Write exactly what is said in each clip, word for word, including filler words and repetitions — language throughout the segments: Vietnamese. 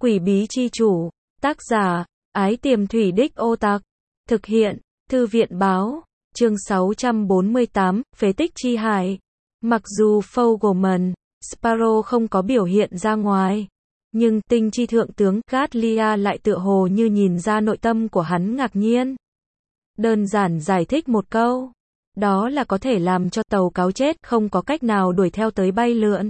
Quỷ bí chi chủ, tác giả, Ái Tiềm Thủy Đích Ô Tặc, thực hiện, Thư viện báo, chương sáu trăm bốn mươi tám, Phế tích chi hải. Mặc dù Fogelman, Sparrow không có biểu hiện ra ngoài, nhưng tinh chi thượng tướng Gatlia lại tựa hồ như nhìn ra nội tâm của hắn ngạc nhiên. Đơn giản giải thích một câu, đó là có thể làm cho tàu cáo chết không có cách nào đuổi theo tới bay lượn.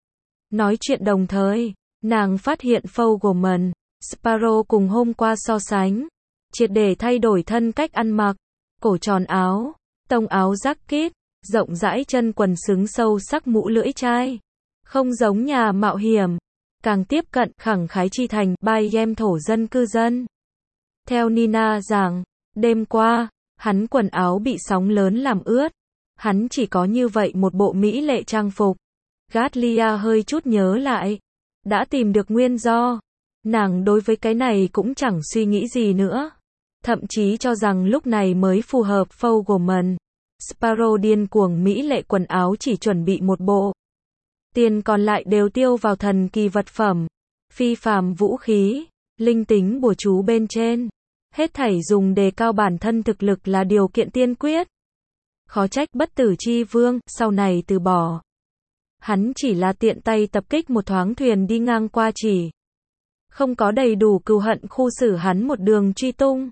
Nói chuyện đồng thời, nàng phát hiện Fogelman, Sparrow cùng hôm qua so sánh, triệt để thay đổi thân cách ăn mặc, cổ tròn áo, tông áo jacket, rộng rãi chân quần xứng sâu sắc mũ lưỡi chai, không giống nhà mạo hiểm, càng tiếp cận khẳng khái chi thành bay game thổ dân cư dân. Theo Nina rằng, đêm qua, hắn quần áo bị sóng lớn làm ướt, hắn chỉ có như vậy một bộ mỹ lệ trang phục. Gatlia hơi chút nhớ lại, đã tìm được nguyên do. Nàng đối với cái này cũng chẳng suy nghĩ gì nữa, thậm chí cho rằng lúc này mới phù hợp. Fogelman, Sparrow điên cuồng mỹ lệ quần áo chỉ chuẩn bị một bộ, tiền còn lại đều tiêu vào thần kỳ vật phẩm, phi phàm vũ khí, linh tính bùa chú bên trên, hết thảy dùng đề cao bản thân thực lực là điều kiện tiên quyết. Khó trách bất tử chi vương sau này từ bỏ. Hắn chỉ là tiện tay tập kích một thoáng thuyền đi ngang qua, chỉ không có đầy đủ cừu hận khu xử hắn một đường truy tung.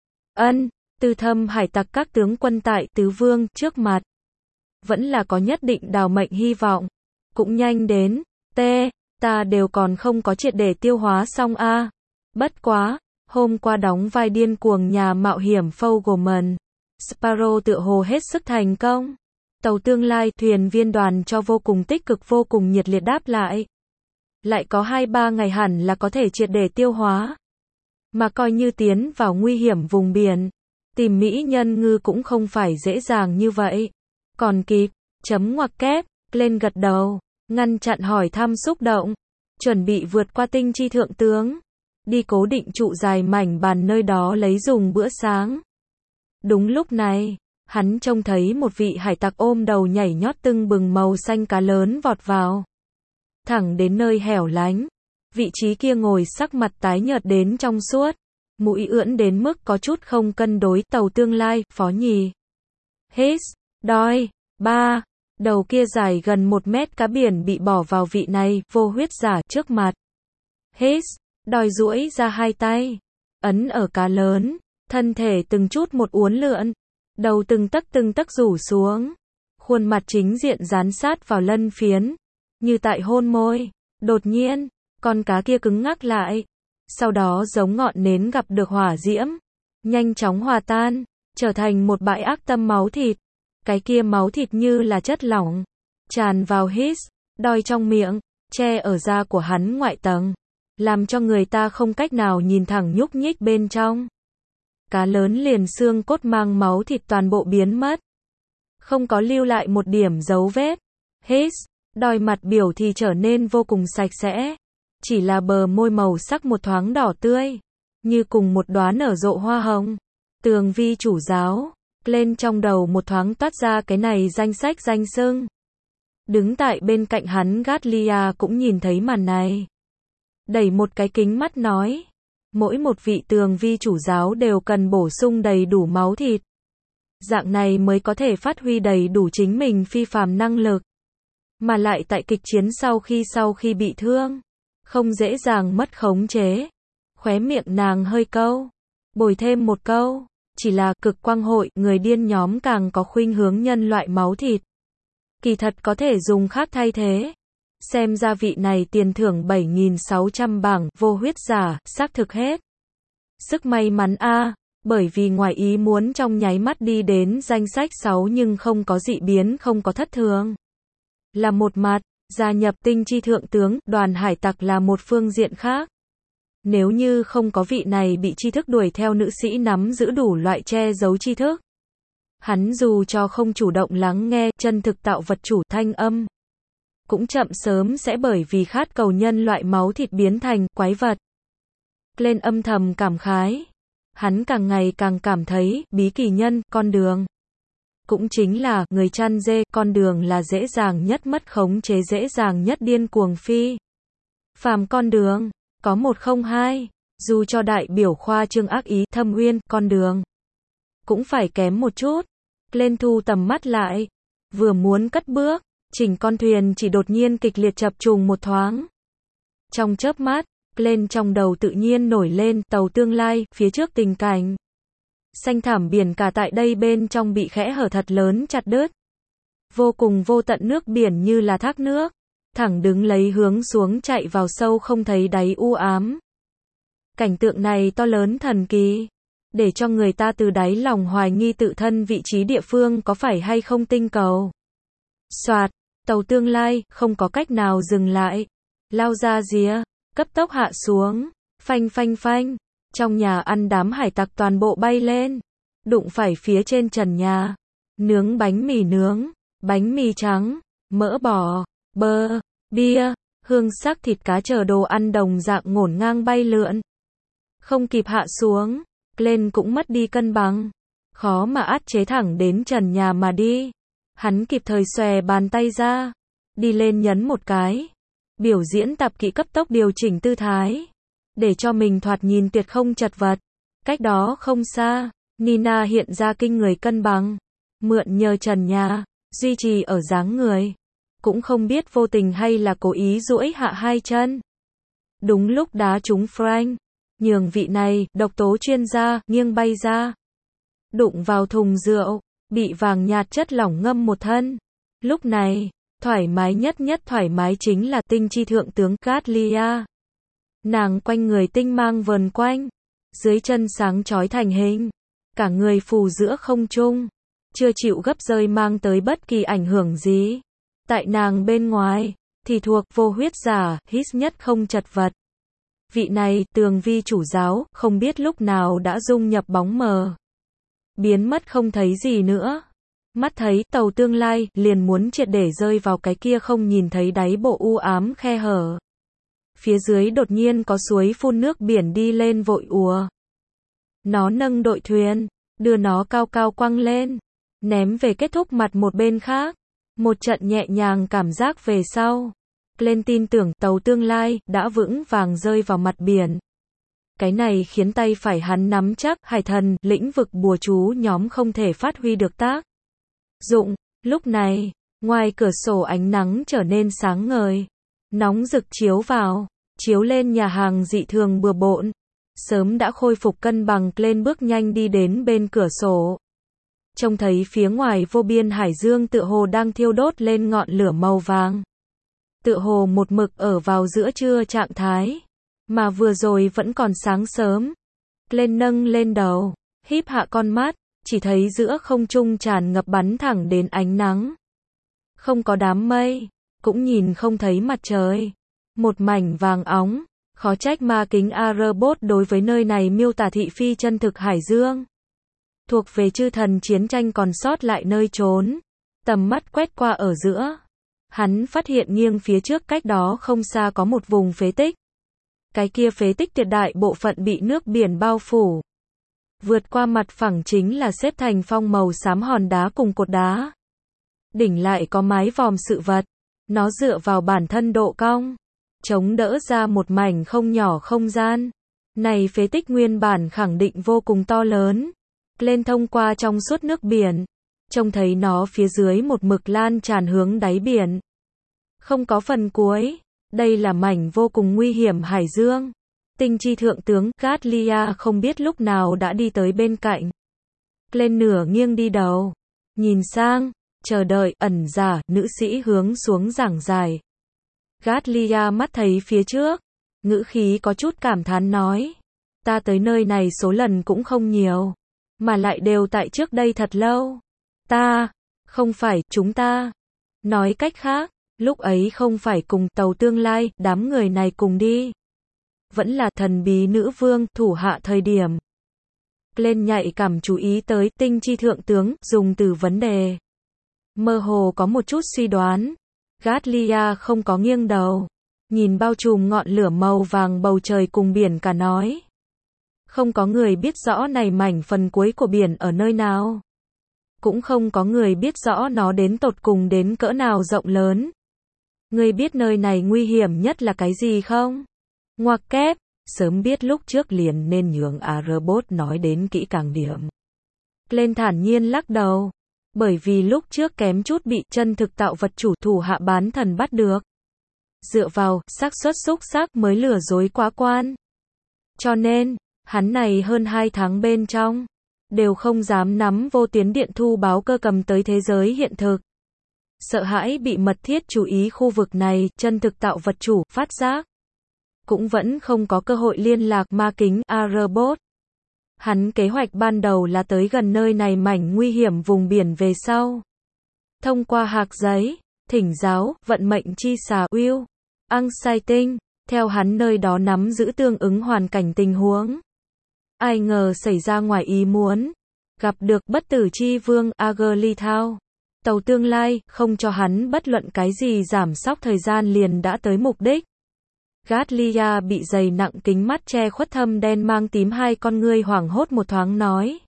Ân, tư thâm hải tặc các tướng quân tại tứ vương trước mặt, vẫn là có nhất định đào mệnh hy vọng. Cũng nhanh đến, t, ta đều còn không có triệt để tiêu hóa xong a. Bất quá, hôm qua đóng vai điên cuồng nhà mạo hiểm Fogelman, Sparrow tựa hồ hết sức thành công. Tàu tương lai thuyền viên đoàn cho vô cùng tích cực, vô cùng nhiệt liệt đáp lại. Lại có hai ba ngày hẳn là có thể triệt để tiêu hóa. Mà coi như tiến vào nguy hiểm vùng biển, tìm mỹ nhân ngư cũng không phải dễ dàng như vậy. Còn kịp, chấm ngoặc kép, lên gật đầu, ngăn chặn hỏi thăm xúc động, chuẩn bị vượt qua tinh chi thượng tướng, đi cố định trụ dài mảnh bàn nơi đó lấy dùng bữa sáng. Đúng lúc này, hắn trông thấy một vị hải tặc ôm đầu nhảy nhót tưng bừng màu xanh cá lớn vọt vào. Thẳng đến nơi hẻo lánh, vị trí kia ngồi sắc mặt tái nhợt đến trong suốt, mũi ưỡn đến mức có chút không cân đối. Tàu tương lai, phó nhì. Hít, đói, ba, đầu kia dài gần một mét cá biển bị bỏ vào vị này, vô huyết giả trước mặt. Hít, đòi duỗi ra hai tay, ấn ở cá lớn, thân thể từng chút một uốn lượn, đầu từng tấc từng tấc rủ xuống, khuôn mặt chính diện dán sát vào lân phiến, như tại hôn môi. Đột nhiên, con cá kia cứng ngắc lại, sau đó giống ngọn nến gặp được hỏa diễm, nhanh chóng hòa tan, trở thành một bãi ác tâm máu thịt. Cái kia máu thịt như là chất lỏng, tràn vào hít, đòi trong miệng, che ở da của hắn ngoại tầng, làm cho người ta không cách nào nhìn thẳng nhúc nhích bên trong. Cá lớn liền xương cốt mang máu thịt toàn bộ biến mất, không có lưu lại một điểm dấu vết. Hít, đòi mặt biểu thì trở nên vô cùng sạch sẽ, chỉ là bờ môi màu sắc một thoáng đỏ tươi, như cùng một đóa nở rộ hoa hồng. Tường vi chủ giáo, lên trong đầu một thoáng toát ra cái này danh sách danh xưng. Đứng tại bên cạnh hắn Gatlia cũng nhìn thấy màn này, đẩy một cái kính mắt nói, mỗi một vị tường vi chủ giáo đều cần bổ sung đầy đủ máu thịt, dạng này mới có thể phát huy đầy đủ chính mình phi phàm năng lực, mà lại tại kịch chiến sau khi sau khi bị thương, không dễ dàng mất khống chế. Khóe miệng nàng hơi câu, bồi thêm một câu, chỉ là cực quang hội, người điên nhóm càng có khuynh hướng nhân loại máu thịt. Kỳ thật có thể dùng khác thay thế. Xem ra vị này tiền thưởng bảy nghìn sáu trăm bảng, vô huyết giả, xác thực hết. Sức may mắn a, bởi vì ngoài ý muốn trong nháy mắt đi đến danh sách sáu nhưng không có dị biến, không có thất thường. Là một mặt, gia nhập tinh chi thượng tướng, đoàn hải tặc là một phương diện khác. Nếu như không có vị này bị tri thức đuổi theo nữ sĩ nắm giữ đủ loại che giấu tri thức, hắn dù cho không chủ động lắng nghe chân thực tạo vật chủ thanh âm, cũng chậm sớm sẽ bởi vì khát cầu nhân loại máu thịt biến thành quái vật. Lên âm thầm cảm khái, hắn càng ngày càng cảm thấy bí kỳ nhân con đường, cũng chính là người chăn dê con đường là dễ dàng nhất mất khống chế, dễ dàng nhất điên cuồng phi phàm con đường. Có một không hai, dù cho đại biểu khoa trương ác ý, Thâm Uyên, con đường cũng phải kém một chút. Glenn thu tầm mắt lại, vừa muốn cất bước, chỉnh con thuyền chỉ đột nhiên kịch liệt chập trùng một thoáng. Trong chớp mắt, Glenn trong đầu tự nhiên nổi lên tàu tương lai, phía trước tình cảnh. Xanh thảm biển cả tại đây bên trong bị khẽ hở thật lớn chặt đứt. Vô cùng vô tận nước biển như là thác nước, thẳng đứng lấy hướng xuống chạy vào sâu không thấy đáy u ám. Cảnh tượng này to lớn thần kỳ, để cho người ta từ đáy lòng hoài nghi tự thân vị trí địa phương có phải hay không tinh cầu. Soạt, tàu tương lai, không có cách nào dừng lại. Lao ra rìa, cấp tốc hạ xuống, phanh phanh phanh. Trong nhà ăn đám hải tặc toàn bộ bay lên, đụng phải phía trên trần nhà. Nướng bánh mì nướng, bánh mì trắng, mỡ bò, bơ, bia, hương sắc thịt cá chờ đồ ăn đồng dạng ngổn ngang bay lượn. Không kịp hạ xuống, Glenn cũng mất đi cân bằng, khó mà át chế thẳng đến trần nhà mà đi. Hắn kịp thời xòe bàn tay ra, đi lên nhấn một cái. Biểu diễn tập kỹ cấp tốc điều chỉnh tư thái, để cho mình thoạt nhìn tuyệt không chật vật. Cách đó không xa, Nina hiện ra kinh người cân bằng, mượn nhờ trần nhà, duy trì ở dáng người. Cũng không biết vô tình hay là cố ý duỗi hạ hai chân. Đúng lúc đá trúng Frank, nhường vị này, độc tố chuyên gia, nghiêng bay ra. Đụng vào thùng rượu, bị vàng nhạt chất lỏng ngâm một thân. Lúc này, thoải mái nhất nhất thoải mái chính là tinh chi thượng tướng Gatlia. Nàng quanh người tinh mang vờn quanh, dưới chân sáng chói thành hình, cả người phù giữa không trung, chưa chịu gấp rơi mang tới bất kỳ ảnh hưởng gì. Tại nàng bên ngoài, thì thuộc vô huyết giả, hít nhất không chật vật. Vị này, tường vi chủ giáo, không biết lúc nào đã dung nhập bóng mờ, biến mất không thấy gì nữa. Mắt thấy tàu tương lai, liền muốn triệt để rơi vào cái kia không nhìn thấy đáy bộ u ám khe hở. Phía dưới đột nhiên có suối phun nước biển đi lên vội ùa. Nó nâng đội thuyền, đưa nó cao cao quăng lên, ném về kết thúc mặt một bên khác. Một trận nhẹ nhàng cảm giác về sau, Glenn tin tưởng tàu tương lai đã vững vàng rơi vào mặt biển. Cái này khiến tay phải hắn nắm chắc, hải thần, lĩnh vực bùa chú nhóm không thể phát huy được tác dụng. Lúc này, ngoài cửa sổ ánh nắng trở nên sáng ngời, nóng rực chiếu vào, chiếu lên nhà hàng dị thường bừa bộn. Sớm đã khôi phục cân bằng, Glenn bước nhanh đi đến bên cửa sổ. Trông thấy phía ngoài vô biên hải dương tựa hồ đang thiêu đốt lên ngọn lửa màu vàng. Tựa hồ một mực ở vào giữa trưa trạng thái, mà vừa rồi vẫn còn sáng sớm. Glenn nâng lên đầu, híp hạ con mắt, chỉ thấy giữa không trung tràn ngập bắn thẳng đến ánh nắng. Không có đám mây, cũng nhìn không thấy mặt trời. Một mảnh vàng óng, khó trách ma kính Arbot đối với nơi này miêu tả thị phi chân thực hải dương. Thuộc về chư thần chiến tranh còn sót lại nơi trốn. Tầm mắt quét qua ở giữa, hắn phát hiện nghiêng phía trước cách đó không xa có một vùng phế tích. Cái kia phế tích tuyệt đại bộ phận bị nước biển bao phủ. Vượt qua mặt phẳng chính là xếp thành phong màu xám hòn đá cùng cột đá. Đỉnh lại có mái vòm sự vật. Nó dựa vào bản thân độ cong, chống đỡ ra một mảnh không nhỏ không gian. Này phế tích nguyên bản khẳng định vô cùng to lớn. Lên thông qua trong suốt nước biển, trông thấy nó phía dưới một mực lan tràn hướng đáy biển. Không có phần cuối, đây là mảnh vô cùng nguy hiểm hải dương. Tinh chi thượng tướng Gatlia không biết lúc nào đã đi tới bên cạnh. Lên nửa nghiêng đi đầu, nhìn sang, chờ đợi, ẩn giả, nữ sĩ hướng xuống giảng giải. Gatlia mắt thấy phía trước, ngữ khí có chút cảm thán nói. Ta tới nơi này số lần cũng không nhiều, mà lại đều tại trước đây thật lâu. Ta, không phải, chúng ta. Nói cách khác, lúc ấy không phải cùng tàu tương lai, đám người này cùng đi. Vẫn là thần bí nữ vương, thủ hạ thời điểm. Lên nhạy cảm chú ý tới tinh chi thượng tướng, dùng từ vấn đề. Mơ hồ có một chút suy đoán. Gatlia không có nghiêng đầu. Nhìn bao trùm ngọn lửa màu vàng bầu trời cùng biển cả nói. Không có người biết rõ này mảnh phần cuối của biển ở nơi nào. Cũng không có người biết rõ nó đến tột cùng đến cỡ nào rộng lớn. Ngươi biết nơi này nguy hiểm nhất là cái gì không? Ngoặc kép, sớm biết lúc trước liền nên nhường A-robot nói đến kỹ càng điểm. Glenn thản nhiên lắc đầu. Bởi vì lúc trước kém chút bị chân thực tạo vật chủ thủ hạ bán thần bắt được. Dựa vào, xác suất xúc xác mới lừa dối quá quan. Cho nên, hắn này hơn hai tháng bên trong, đều không dám nắm vô tuyến điện thu báo cơ cầm tới thế giới hiện thực. Sợ hãi bị mật thiết chú ý khu vực này, chân thực tạo vật chủ, phát giác. Cũng vẫn không có cơ hội liên lạc ma kính A-robot. Hắn kế hoạch ban đầu là tới gần nơi này mảnh nguy hiểm vùng biển về sau. Thông qua hạc giấy, thỉnh giáo, vận mệnh chi xà Will, Ang Sai Tinh, theo hắn nơi đó nắm giữ tương ứng hoàn cảnh tình huống. Ai ngờ xảy ra ngoài ý muốn, gặp được bất tử chi vương Agerlithau. Tàu tương lai, không cho hắn bất luận cái gì giảm sóc thời gian liền đã tới mục đích. Gatlia bị dày nặng kính mắt che khuất thâm đen mang tím hai con ngươi hoảng hốt một thoáng nói.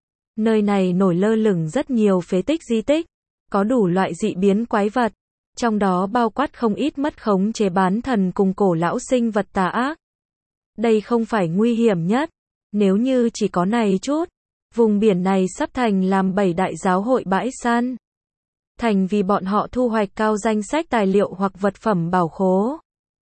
Nơi này nổi lơ lửng rất nhiều phế tích di tích, có đủ loại dị biến quái vật, trong đó bao quát không ít mất khống chế bán thần cùng cổ lão sinh vật tà ác. Đây không phải nguy hiểm nhất, nếu như chỉ có này chút, vùng biển này sắp thành làm bảy đại giáo hội bãi săn. Thành vì bọn họ thu hoạch cao danh sách tài liệu hoặc vật phẩm bảo khố.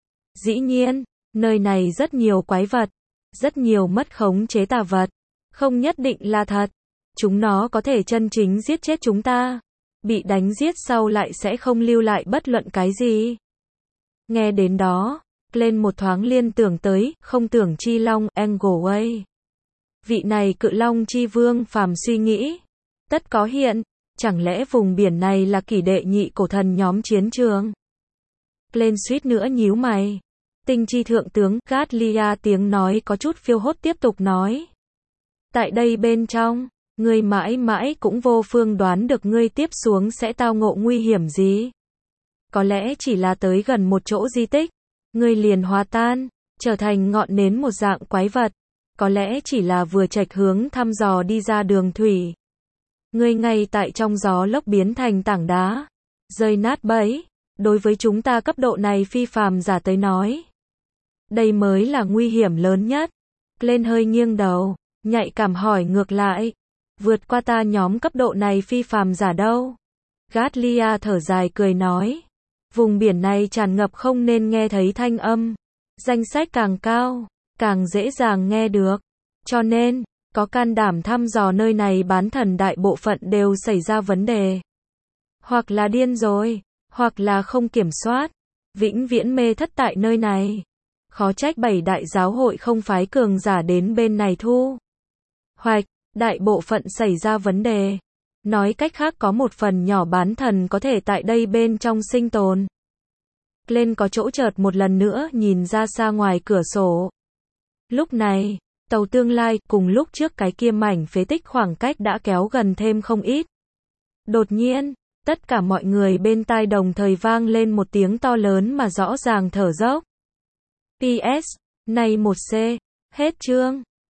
Dĩ nhiên, nơi này rất nhiều quái vật, rất nhiều mất khống chế tà vật, không nhất định là thật. Chúng nó có thể chân chính giết chết chúng ta, bị đánh giết sau lại sẽ không lưu lại bất luận cái gì. Nghe đến đó, lên một thoáng liên tưởng tới, không tưởng chi long, Engleway. Vị này cự long chi vương phàm suy nghĩ, tất có hiện, chẳng lẽ vùng biển này là kỷ đệ nhị cổ thần nhóm chiến trường? Lên suýt nữa nhíu mày. Tinh chi thượng tướng, Gatlia tiếng nói có chút phiêu hốt tiếp tục nói. Tại đây bên trong, ngươi mãi mãi cũng vô phương đoán được ngươi tiếp xuống sẽ tao ngộ nguy hiểm gì. Có lẽ chỉ là tới gần một chỗ di tích, ngươi liền hòa tan, trở thành ngọn nến một dạng quái vật. Có lẽ chỉ là vừa chệch hướng thăm dò đi ra đường thủy. Ngươi ngay tại trong gió lốc biến thành tảng đá, rơi nát bẫy. Đối với chúng ta cấp độ này phi phàm giả tới nói, đây mới là nguy hiểm lớn nhất. Lên hơi nghiêng đầu, nhạy cảm hỏi ngược lại, vượt qua ta nhóm cấp độ này phi phàm giả đâu? Gatlia thở dài cười nói, vùng biển này tràn ngập không nên nghe thấy thanh âm, danh sách càng cao, càng dễ dàng nghe được, cho nên, có can đảm thăm dò nơi này bán thần đại bộ phận đều xảy ra vấn đề. Hoặc là điên rồi, hoặc là không kiểm soát, vĩnh viễn mê thất tại nơi này. Khó trách bảy đại giáo hội không phái cường giả đến bên này thu hoạch, đại bộ phận xảy ra vấn đề. Nói cách khác có một phần nhỏ bán thần có thể tại đây bên trong sinh tồn. Lên có chỗ chợt một lần nữa nhìn ra xa ngoài cửa sổ. Lúc này, tàu tương lai cùng lúc trước cái kia mảnh phế tích khoảng cách đã kéo gần thêm không ít. Đột nhiên, tất cả mọi người bên tai đồng thời vang lên một tiếng to lớn mà rõ ràng thở dốc. pê ét, này một C, hết chương.